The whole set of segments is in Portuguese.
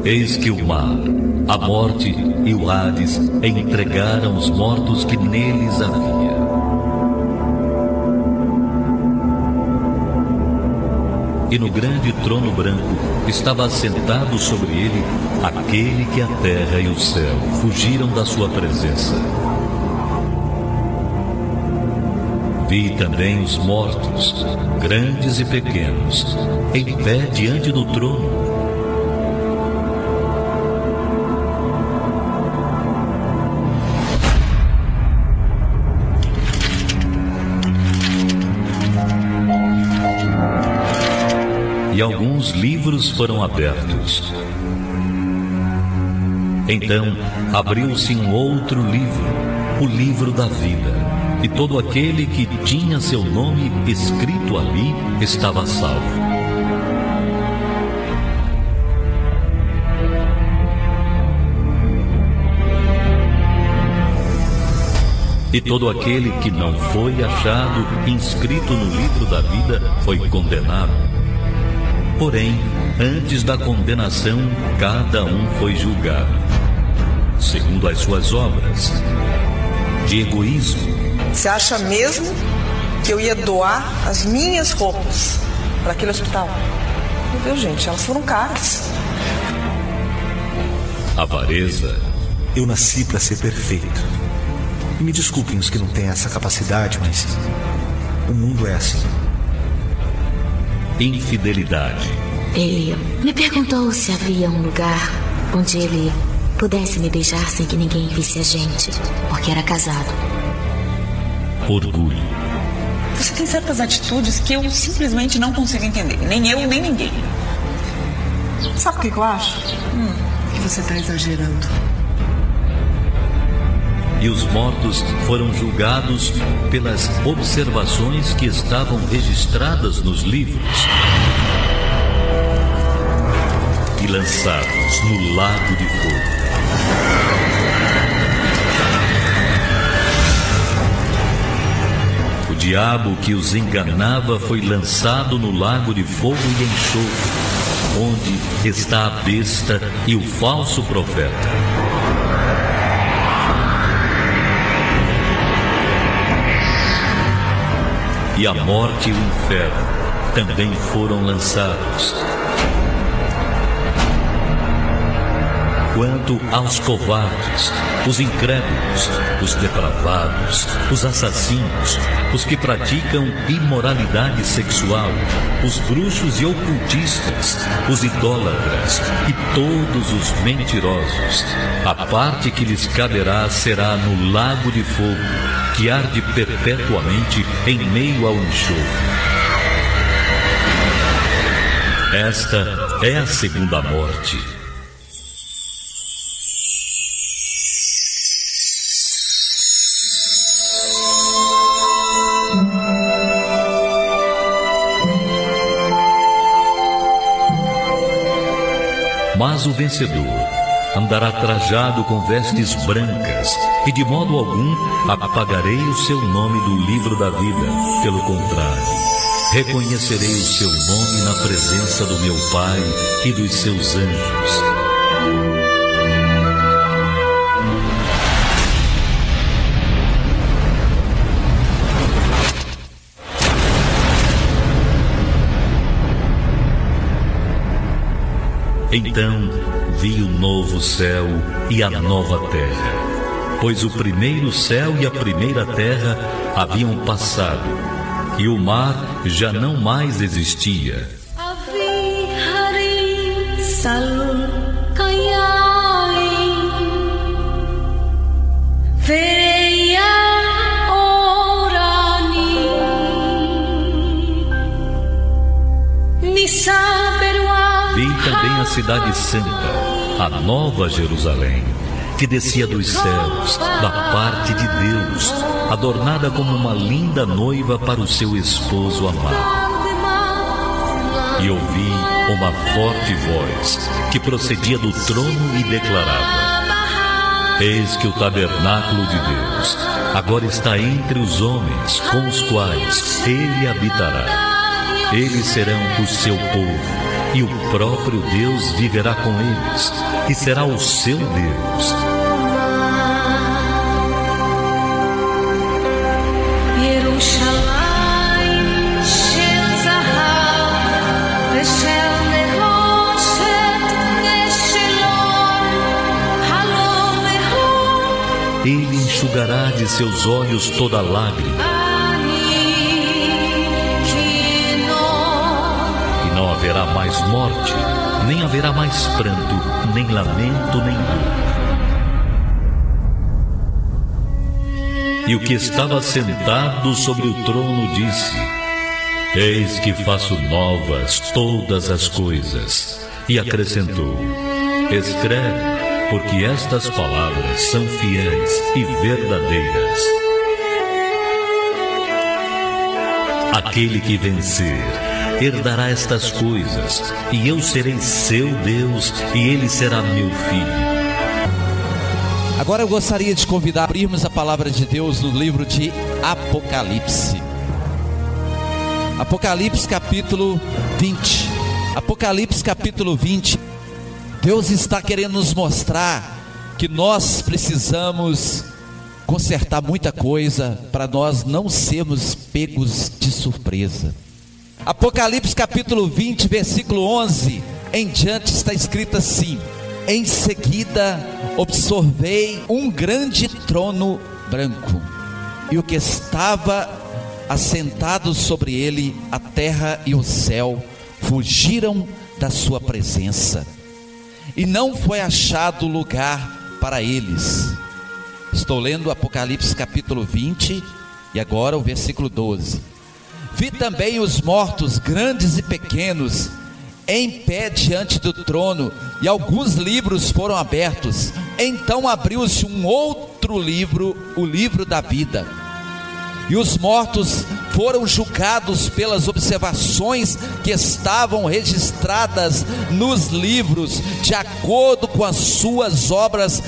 Eis que o mar, a morte e o Hades entregaram os mortos que neles havia. E no grande trono branco estava assentado sobre ele aquele que a terra e o céu fugiram da sua presença. Vi também os mortos, grandes e pequenos, em pé diante do trono. E alguns livros foram abertos. Então abriu-se um outro livro, o livro da vida, e todo aquele que tinha seu nome escrito ali estava salvo. E todo aquele que não foi achado inscrito no livro da vida foi condenado. Porém, antes da condenação, cada um foi julgado, segundo as suas obras. De egoísmo. Você acha mesmo que eu ia doar as minhas roupas para aquele hospital? Meu Deus, gente, elas foram caras. Avareza. Eu nasci para ser perfeito. E me desculpem os que não têm essa capacidade, mas o mundo é assim. Infidelidade. Ele me perguntou se havia um lugar onde ele pudesse me beijar sem que ninguém visse a gente, porque era casado. Orgulho. Você tem certas atitudes que eu simplesmente não consigo entender. Nem eu, nem ninguém. Sabe o que eu acho? Que você está exagerando. E os mortos foram julgados pelas observações que estavam registradas nos livros e lançados no lago de fogo. O diabo que os enganava foi lançado no lago de fogo e enxofre, onde está a besta e o falso profeta. E a morte e o inferno também foram lançados. Quanto aos covardes, os incrédulos, os depravados, os assassinos, os que praticam imoralidade sexual, os bruxos e ocultistas, os idólatras e todos os mentirosos, a parte que lhes caberá será no lago de fogo, que arde perpetuamente em meio ao enxofre. Esta é a segunda morte. Mas o vencedor andará trajado com vestes brancas, e de modo algum apagarei o seu nome do livro da vida. Pelo contrário, reconhecerei o seu nome na presença do meu Pai e dos seus anjos. Então vi o novo céu e a nova terra, pois o primeiro céu e a primeira terra haviam passado, e o mar já não mais existia. Vi também a cidade santa, a nova Jerusalém, que descia dos céus, da parte de Deus, adornada como uma linda noiva para o seu esposo amado. E ouvi uma forte voz que procedia do trono e declarava: Eis que o tabernáculo de Deus agora está entre os homens, com os quais ele habitará. Eles serão o seu povo, e o próprio Deus viverá com eles, e será o seu Deus. Ele enxugará de seus olhos toda lágrima, e não haverá mais morte, nem haverá mais pranto, nem lamento, nem dor. E o que estava sentado sobre o trono disse: Eis que faço novas todas as coisas. E acrescentou: Escreve, porque estas palavras são fiéis e verdadeiras. Aquele que vencer herdará estas coisas, e eu serei seu Deus, e ele será meu filho. Agora eu gostaria de convidar a abrirmos a palavra de Deus no livro de Apocalipse. Apocalipse capítulo 20. Apocalipse capítulo 20. Deus está querendo nos mostrar que nós precisamos consertar muita coisa para nós não sermos pegos de surpresa. Apocalipse capítulo 20, versículo 11 em diante está escrito assim: Em seguida observei um grande trono branco, e o que estava assentado sobre ele, a terra e o céu fugiram da sua presença, e não foi achado lugar para eles. Estou lendo Apocalipse capítulo 20 e agora o versículo 12. Vi também os mortos, grandes e pequenos, em pé diante do trono, e alguns livros foram abertos. Então abriu-se um outro livro, o livro da vida. E os mortos foram julgados pelas observações que estavam registradas nos livros, de acordo com as suas obras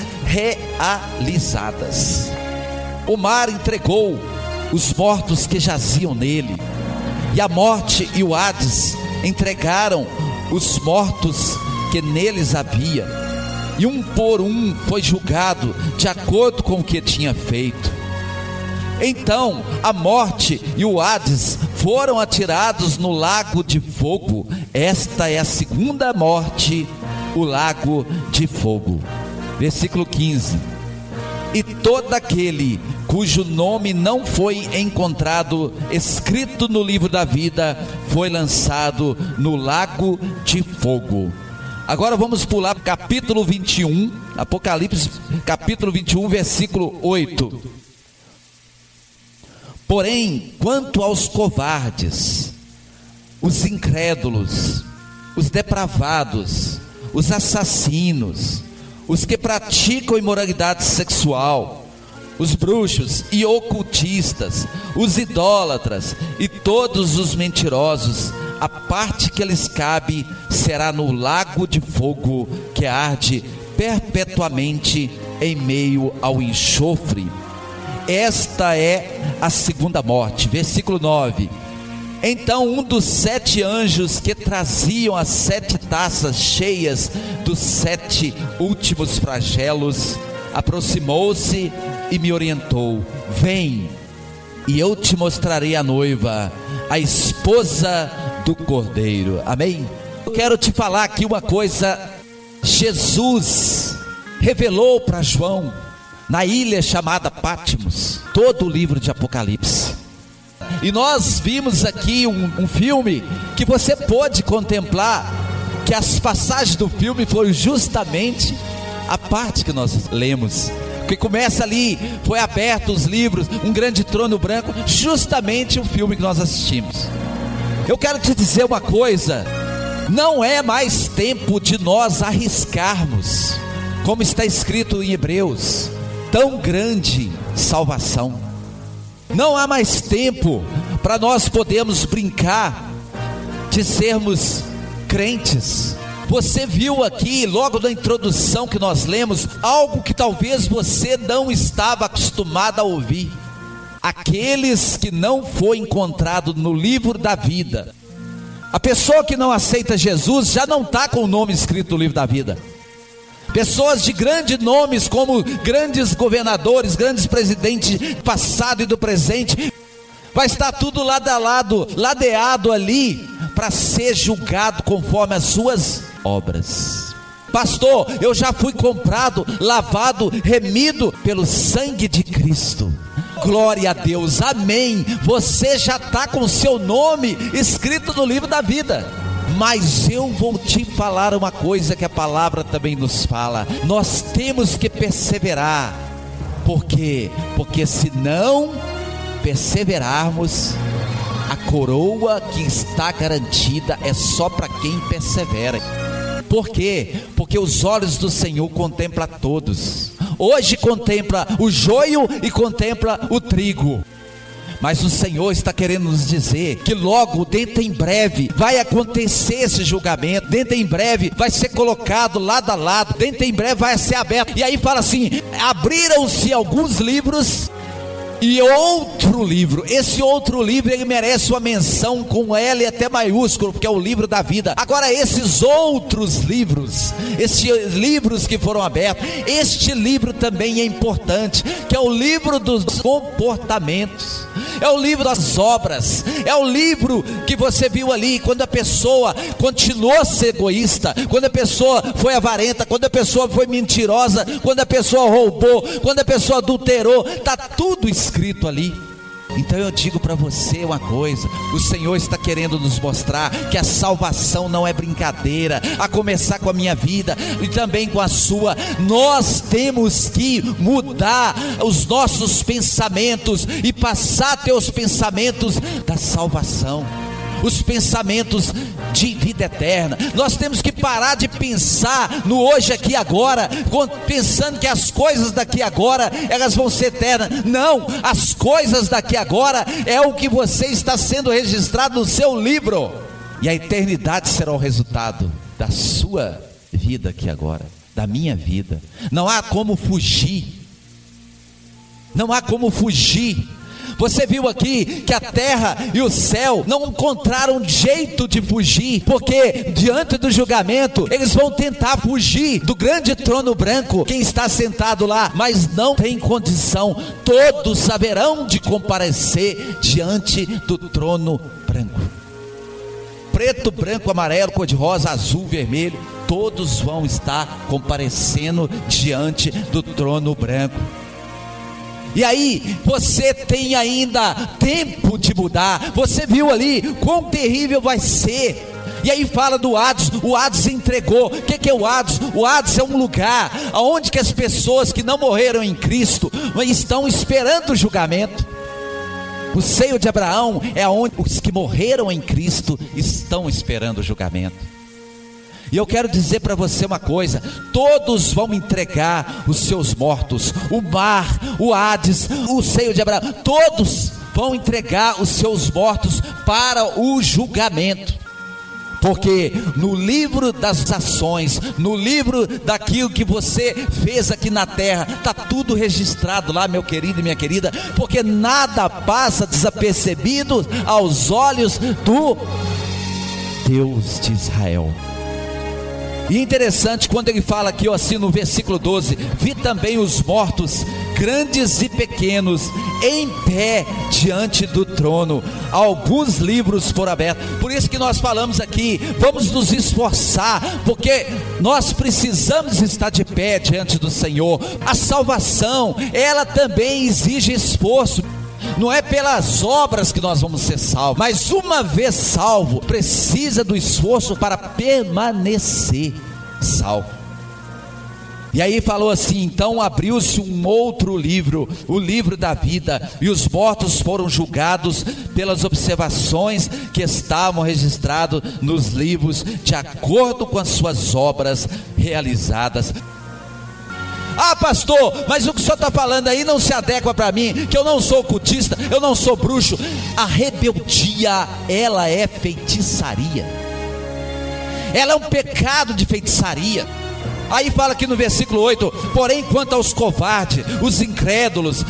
realizadas. O mar entregou os mortos que jaziam nele, e a morte e o Hades entregaram os mortos que neles havia, e um por um foi julgado de acordo com o que tinha feito. Então a morte e o Hades foram atirados no lago de fogo. Esta é a segunda morte, o lago de fogo. Versículo 15. E todo aquele cujo nome não foi encontrado escrito no livro da vida foi lançado no lago de fogo. Agora vamos pular para capítulo 21, Apocalipse capítulo 21, versículo 8. Porém, quanto aos covardes, os incrédulos, os depravados, os assassinos, os que praticam imoralidade sexual, os bruxos e ocultistas, os idólatras e todos os mentirosos, a parte que lhes cabe será no lago de fogo que arde perpetuamente em meio ao enxofre. Esta é a segunda morte. Versículo 9. Então um dos 7 anjos que traziam as 7 taças cheias dos 7 últimos flagelos aproximou-se e me orientou: vem, e eu te mostrarei a noiva, a esposa do Cordeiro. Amém? Eu quero te falar aqui uma coisa. Jesus revelou para João, na ilha chamada Patmos, todo o livro de Apocalipse. E nós vimos aqui um filme que você pôde contemplar, que as passagens do filme foram justamente a parte que nós lemos, que começa ali, foi aberto os livros, um grande trono branco, justamente o filme que nós assistimos. Eu quero te dizer uma coisa: não é mais tempo de nós arriscarmos, como está escrito em Hebreus, tão grande salvação. Não há mais tempo para nós podermos brincar de sermos crentes. Você viu aqui, logo na introdução que nós lemos, algo que talvez você não estava acostumado a ouvir. Aqueles que não foi encontrado no livro da vida, A pessoa que não aceita Jesus já não está com o nome escrito no livro da vida. Pessoas de grandes nomes, como grandes governadores, grandes presidentes do passado e do presente, vai estar tudo lado a lado, ladeado ali, para ser julgado conforme as suas obras. Pastor, eu já fui comprado, lavado, remido pelo sangue de Cristo. Glória a Deus, amém. Você já está com o seu nome escrito no livro da vida. Mas eu vou te falar uma coisa que a palavra também nos fala. Nós temos que perseverar. Por quê? Porque se não perseverarmos, a coroa que está garantida é só para quem persevera. Por quê? Porque os olhos do Senhor contemplam todos. Hoje contempla o joio e contempla o trigo. Mas o Senhor está querendo nos dizer que logo, dentro em breve, vai acontecer esse julgamento. Dentro em breve vai ser colocado lado a lado. Dentro em breve vai ser aberto. E aí fala assim: abriram-se alguns livros e outro livro. Esse outro livro, ele merece uma menção com L até maiúsculo, porque é o livro da vida. Agora esses outros livros, esses livros que foram abertos, este livro também é importante, que é o livro dos comportamentos, é o livro das obras, é o livro que você viu ali, quando a pessoa continuou a ser egoísta, quando a pessoa foi avarenta, quando a pessoa foi mentirosa, quando a pessoa roubou, quando a pessoa adulterou, está tudo escrito ali. Então eu digo para você uma coisa: o Senhor está querendo nos mostrar que a salvação não é brincadeira, a começar com a minha vida e também com a sua. Nós temos que mudar os nossos pensamentos e passar a ter os pensamentos da salvação, os pensamentos de vida eterna. Nós temos que parar de pensar no hoje, aqui e agora, pensando que as coisas daqui agora elas vão ser eternas. Não, as coisas daqui agora é o que você está sendo registrado no seu livro, e a eternidade será o resultado da sua vida aqui agora, da minha vida. Não há como fugir, não há como fugir. Você viu aqui que a terra e o céu não encontraram jeito de fugir, porque diante do julgamento eles vão tentar fugir do grande trono branco, quem está sentado lá, mas não tem condição. Todos haverão de comparecer diante do trono branco. Preto, branco, amarelo, cor-de-rosa, azul, vermelho, todos vão estar comparecendo diante do trono branco. E aí, você tem ainda tempo de mudar. Você viu ali quão terrível vai ser. E aí fala do Hades. O Hades entregou. O que é o Hades? O Hades é um lugar onde que as pessoas que não morreram em Cristo estão esperando o julgamento. O seio de Abraão é onde os que morreram em Cristo estão esperando o julgamento. E eu quero dizer para você uma coisa: todos vão entregar os seus mortos. O mar, o Hades, o seio de Abraão, todos vão entregar os seus mortos para o julgamento. Porque no livro das ações, no livro daquilo que você fez aqui na terra, está tudo registrado lá, meu querido e minha querida. Porque nada passa desapercebido aos olhos do Deus de Israel. E interessante quando ele fala aqui, assim no versículo 12: vi também os mortos, grandes e pequenos, em pé diante do trono. Alguns livros foram abertos. Por isso que nós falamos aqui, vamos nos esforçar, porque nós precisamos estar de pé diante do Senhor. A salvação, ela também exige esforço. Não é pelas obras que nós vamos ser salvos, mas uma vez salvo, precisa do esforço para permanecer salvo. E aí falou assim: então abriu-se um outro livro, o livro da vida, e os mortos foram julgados pelas observações que estavam registradas nos livros, de acordo com as suas obras realizadas. Ah, pastor, mas o que o senhor está falando aí não se adequa para mim, que eu não sou ocultista, eu não sou bruxo. A rebeldia, ela é feitiçaria, ela é um pecado de feitiçaria. Aí fala aqui no versículo 8: porém quanto aos covardes, os incrédulos,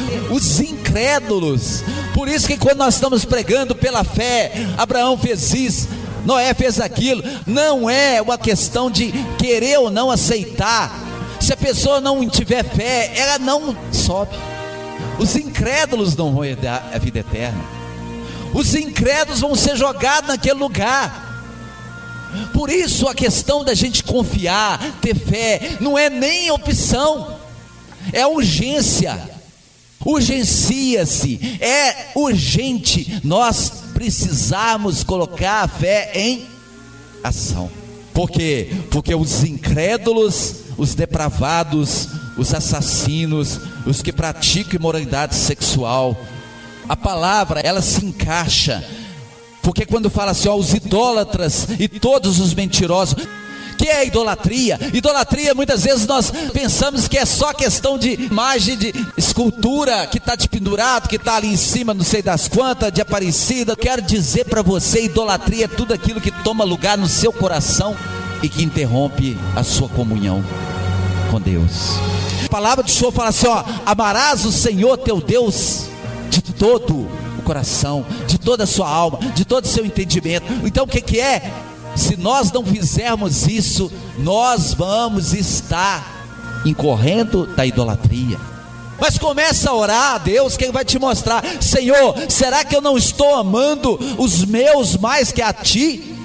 por isso que quando nós estamos pregando pela fé, Abraão fez isso, Noé fez aquilo. Não é uma questão de querer ou não aceitar. Se a pessoa não tiver fé, ela não sobe. Os incrédulos não vão herdar a vida eterna. Os incrédulos vão ser jogados naquele lugar. Por isso a questão da gente confiar, ter fé, não é nem opção, é urgência. Urgencia-se, é urgente nós precisamos colocar a fé em ação. Por quê? Porque os incrédulos, os depravados, os assassinos, os que praticam imoralidade sexual, a palavra ela se encaixa. Porque quando fala assim, ó, os idólatras e todos os mentirosos, que é idolatria? Idolatria, muitas vezes nós pensamos que é só questão de imagem, de escultura, que está de pendurado, que está ali em cima, não sei das quantas, de Aparecida. Quero dizer para você, idolatria é tudo aquilo que toma lugar no seu coração e que interrompe a sua comunhão com Deus. A palavra do Senhor fala assim, ó, amarás o Senhor teu Deus de todo o coração, de toda a sua alma, de todo o seu entendimento. Então o que é? Se nós não fizermos isso, nós vamos estar incorrendo da idolatria. Mas começa a orar a Deus, que Ele vai te mostrar. Senhor, será que eu não estou amando os meus mais que a Ti?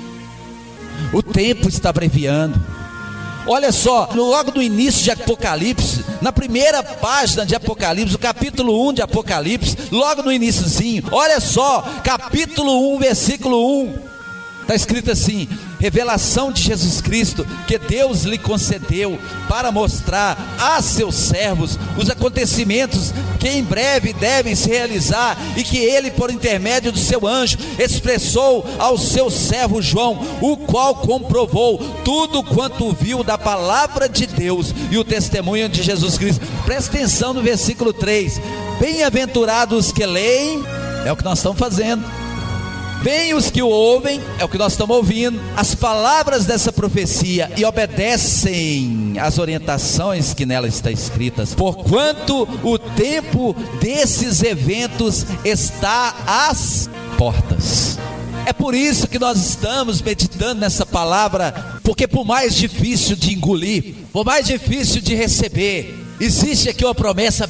O tempo está abreviando. Olha só, logo no início de Apocalipse, na primeira página de Apocalipse, o capítulo 1 de Apocalipse, logo no iniciozinho, olha só, capítulo 1, versículo 1, está escrito assim: revelação de Jesus Cristo, que Deus lhe concedeu para mostrar a seus servos os acontecimentos que em breve devem se realizar, e que ele, por intermédio do seu anjo, expressou ao seu servo João, o qual comprovou tudo quanto viu da palavra de Deus e o testemunho de Jesus Cristo. Presta atenção no versículo 3: bem-aventurados que leem, é o que nós estamos fazendo. Bem os que o ouvem, é o que nós estamos ouvindo, as palavras dessa profecia, e obedecem às orientações que nela estão escritas, porquanto o tempo desses eventos está às portas. É por isso que nós estamos meditando nessa palavra, porque por mais difícil de engolir, por mais difícil de receber, existe aqui uma promessa: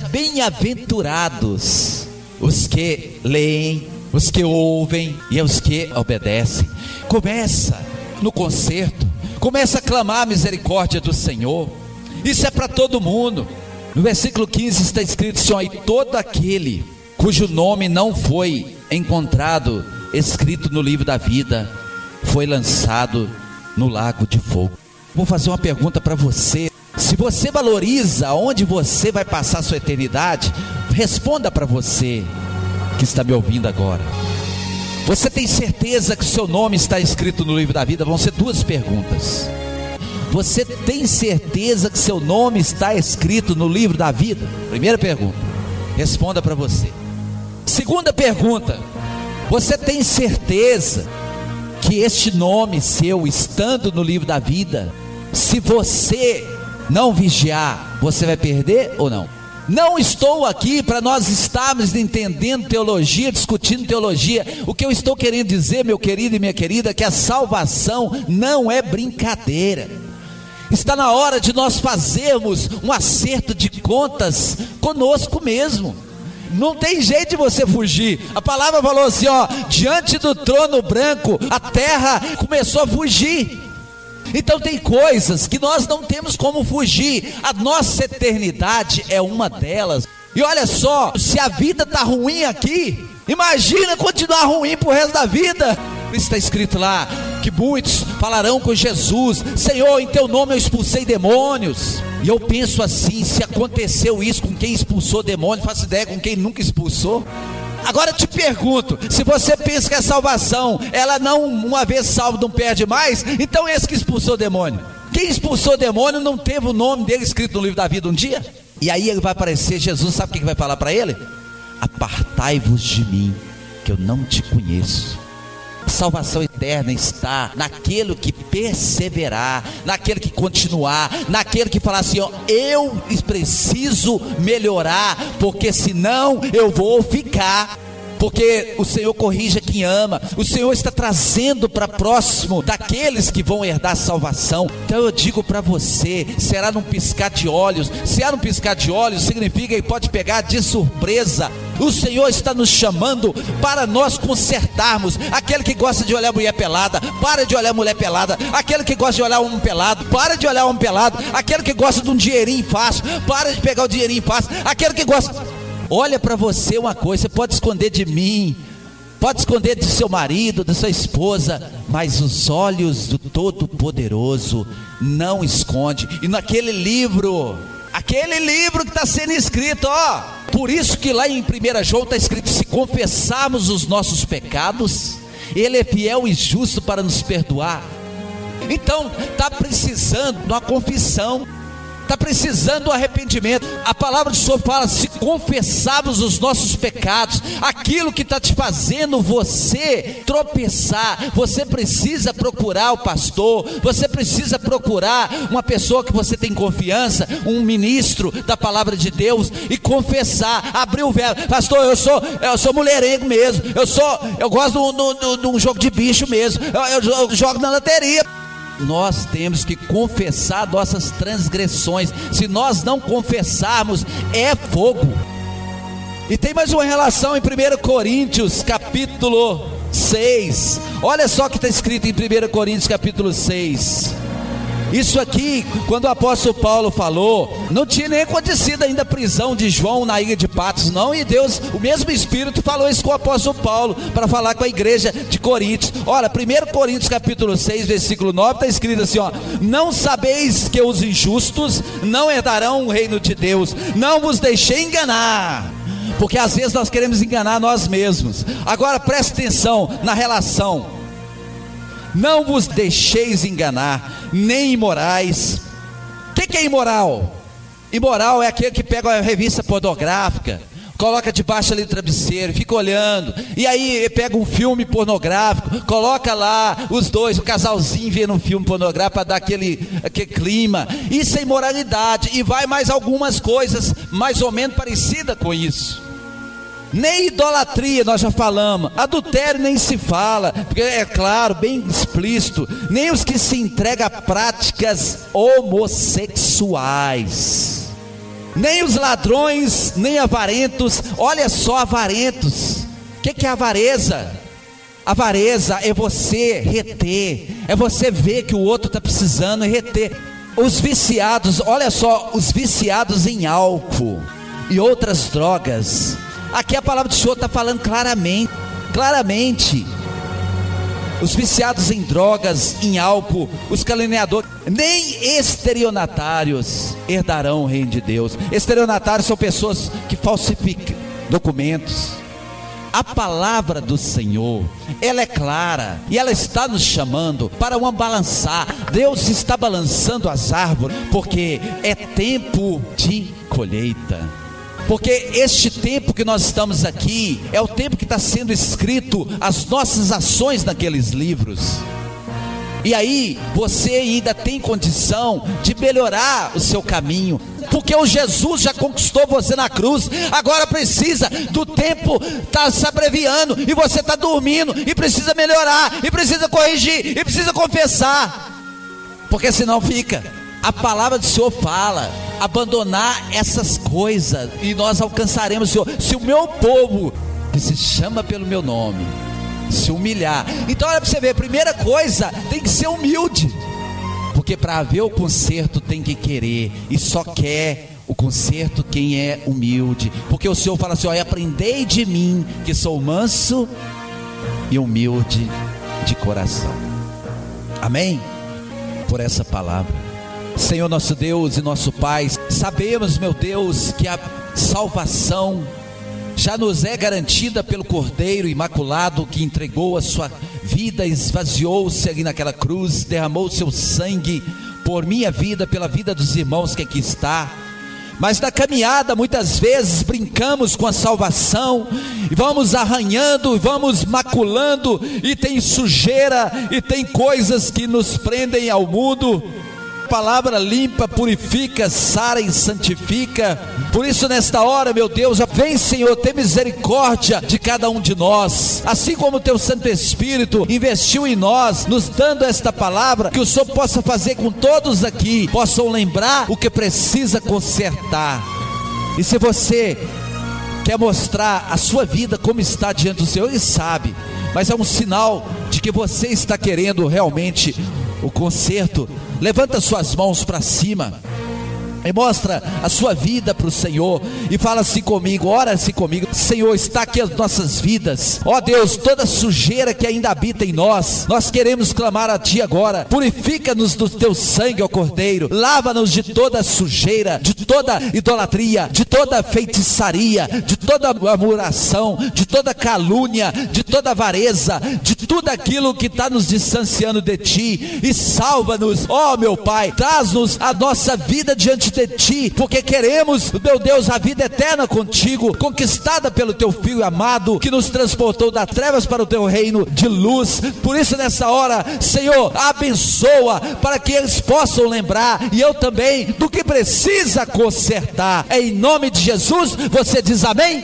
bem-aventurados os que leem, os que ouvem e os que obedecem. Começa no concerto, começa a clamar a misericórdia do Senhor. Isso é para todo mundo. No versículo 15 está escrito assim, ó, e todo aquele cujo nome não foi encontrado escrito no livro da vida foi lançado no lago de fogo. Vou fazer uma pergunta para você. Se você valoriza onde você vai passar a sua eternidade, responda para você que está me ouvindo agora. Você tem certeza que o seu nome está escrito no livro da vida? Vão ser duas perguntas. Você tem certeza que seu nome está escrito no livro da vida? Primeira pergunta, responda para você. Segunda pergunta, você tem certeza que este nome seu, estando no livro da vida, se você não vigiar, você vai perder ou não? Não estou aqui para nós estarmos entendendo teologia, discutindo teologia. O que eu estou querendo dizer, meu querido e minha querida, é que a salvação não é brincadeira. Está na hora de nós fazermos um acerto de contas conosco mesmo. Não tem jeito de você fugir. A palavra falou assim, ó, diante do trono branco, a terra começou a fugir. Então tem coisas que nós não temos como fugir. A nossa eternidade é uma delas. E olha só, se a vida está ruim aqui, imagina continuar ruim para o resto da vida. Está escrito lá que muitos falarão com Jesus: Senhor, em teu nome eu expulsei demônios. E eu penso assim, se aconteceu isso com quem expulsou demônio, faço ideia com quem nunca expulsou. Agora eu te pergunto, se você pensa que a salvação, ela não, uma vez salvo, não perde mais, então esse que expulsou o demônio, quem expulsou o demônio não teve o nome dele escrito no livro da vida um dia? E aí ele vai aparecer, Jesus, sabe o que vai falar para ele? Apartai-vos de mim, que eu não te conheço. A salvação eterna está naquele que perseverar, naquele que continuar, naquele que falar assim, ó, eu preciso melhorar, porque senão eu vou ficar. porque o Senhor corrige quem ama. O Senhor está trazendo para próximo daqueles que vão herdar a salvação. Então eu digo para você, será num piscar de olhos. Se é num piscar de olhos, significa que pode pegar de surpresa. O Senhor está nos chamando para nós consertarmos. Aquele que gosta de olhar mulher pelada, para de olhar mulher pelada. Aquele que gosta de olhar homem pelado, para de olhar homem pelado. Aquele que gosta de um dinheirinho fácil, para de pegar o dinheirinho fácil. Aquele que gosta... Olha para você uma coisa, você pode esconder de mim, pode esconder do seu marido, da sua esposa, mas os olhos do Todo-Poderoso não esconde. E naquele livro, aquele livro que está sendo escrito, ó, por isso que lá em 1 João está escrito: se confessarmos os nossos pecados, Ele é fiel e justo para nos perdoar. Então está precisando de uma confissão, está precisando do arrependimento. A palavra do Senhor fala: se confessarmos os nossos pecados, aquilo que está te fazendo você tropeçar, você precisa procurar o pastor, você precisa procurar uma pessoa que você tem confiança, um ministro da palavra de Deus, e confessar, abrir o véu. Pastor, eu sou mulherengo mesmo, eu gosto de um jogo de bicho mesmo, eu jogo na loteria. Nós temos que confessar nossas transgressões. Se nós não confessarmos, é fogo. E tem mais uma relação em 1 Coríntios capítulo 6. Olha só o que está escrito em 1 Coríntios capítulo 6. Isso aqui, quando o apóstolo Paulo falou, não tinha nem acontecido ainda a prisão de João na ilha de Patmos, não. E Deus, o mesmo Espírito, falou isso com o apóstolo Paulo, para falar com a igreja de Coríntios. Olha, 1 Coríntios capítulo 6, versículo 9, está escrito assim, ó: não sabeis que os injustos não herdarão o reino de Deus? Não vos deixei enganar. Porque às vezes nós queremos enganar nós mesmos. Agora preste atenção na relação. Não vos deixeis enganar, nem imorais. O que é imoral? Imoral é aquele que pega uma revista pornográfica, coloca debaixo ali do travesseiro, fica olhando, e aí pega um filme pornográfico, coloca lá os dois, o casalzinho vendo um filme pornográfico para dar aquele clima. Isso é imoralidade. E vai mais algumas coisas mais ou menos parecidas com isso. Nem idolatria, nós já falamos. Adultério nem se fala, porque é claro, bem explícito. Nem os que se entregam a práticas homossexuais, nem os ladrões, nem avarentos. Olha só, avarentos. O que é avareza? Avareza é você reter, é você ver que o outro está precisando e reter. Os viciados, olha só, os viciados em álcool e outras drogas. Aqui a palavra do Senhor está falando claramente. Os viciados em drogas, em álcool, os caluniadores, nem estelionatários herdarão o reino de Deus. Estelionatários são pessoas que falsificam documentos. A palavra do Senhor, ela é clara, e ela está nos chamando para uma balançar. Deus está balançando as árvores, porque é tempo de colheita. Porque este tempo que nós estamos aqui é o tempo que está sendo escrito as nossas ações naqueles livros. E aí você ainda tem condição de melhorar o seu caminho, porque o Jesus já conquistou você na cruz. Agora precisa do tempo, está se abreviando, e você está dormindo, e precisa melhorar, e precisa corrigir, e precisa confessar, porque senão fica. A palavra do Senhor fala: abandonar essas coisas, e nós alcançaremos o Senhor. Se o meu povo, que se chama pelo meu nome, se humilhar. Então olha para você ver, a primeira coisa, tem que ser humilde, porque para haver o conserto tem que querer, e só quer o conserto quem é humilde. Porque o Senhor fala assim: ó, aprendei de mim, que sou manso e humilde de coração. Amém? Por essa palavra. Senhor nosso Deus e nosso Pai, sabemos, meu Deus, que a salvação já nos é garantida pelo Cordeiro Imaculado, que entregou a sua vida, esvaziou-se ali naquela cruz, derramou o seu sangue por minha vida, pela vida dos irmãos que aqui está. Mas na caminhada muitas vezes brincamos com a salvação, e vamos arranhando, e vamos maculando, e tem sujeira, e tem coisas que nos prendem ao mundo. palavra limpa, purifica, sara e santifica. Por isso nesta hora, meu Deus, vem, Senhor, ter misericórdia de cada um de nós, assim como o teu Santo Espírito investiu em nós, nos dando esta palavra, que o Senhor possa fazer com todos aqui, possam lembrar o que precisa consertar. E se você quer mostrar a sua vida como está diante do Senhor, Ele sabe, mas é um sinal de que você está querendo realmente o conserto. Levanta suas mãos para cima e mostra a sua vida para o Senhor e fala assim comigo, ora assim comigo: Senhor, está aqui as nossas vidas, ó Deus, toda sujeira que ainda habita em nós, nós queremos clamar a Ti agora. Purifica-nos do Teu sangue, ó Cordeiro, lava-nos de toda sujeira, de toda idolatria, de toda feitiçaria, de toda murmuração, de toda calúnia, de toda avareza, de tudo aquilo que está nos distanciando de Ti, e salva-nos, ó meu Pai, traz-nos a nossa vida diante de Ti, porque queremos, meu Deus, a vida eterna contigo, conquistada pelo Teu Filho amado, que nos transportou das trevas para o Teu reino de luz. Por isso nessa hora, Senhor, abençoa, para que eles possam lembrar, e eu também, do que precisa consertar. Em nome de Jesus, você diz amém?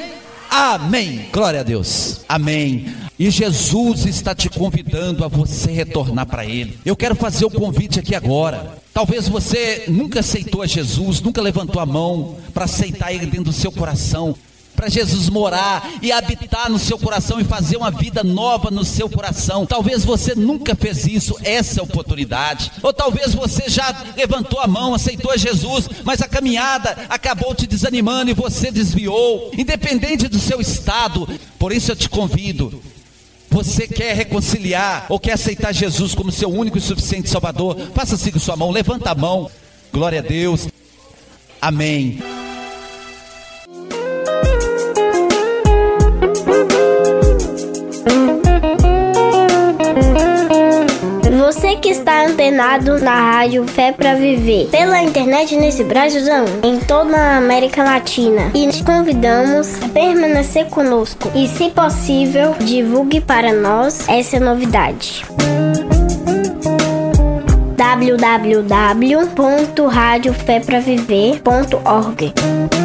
Amém, glória a Deus, amém. E Jesus está te convidando a você retornar para Ele. Eu quero fazer um convite aqui agora. Talvez você nunca aceitou a Jesus, nunca levantou a mão para aceitar Ele dentro do seu coração, para Jesus morar e habitar no seu coração e fazer uma vida nova no seu coração. Talvez você nunca fez isso, essa é a oportunidade. Ou talvez você já levantou a mão, aceitou a Jesus, mas a caminhada acabou te desanimando e você desviou, independente do seu estado. Por isso eu te convido. Você quer reconciliar ou quer aceitar Jesus como seu único e suficiente Salvador? Faça assim com sua mão, levanta a mão. Glória a Deus. Amém. Você que está antenado na rádio Fé pra Viver, pela internet nesse Brasilzão, em toda a América Latina, e te convidamos a permanecer conosco e, se possível, divulgue para nós essa novidade. www.radiofepraviver.org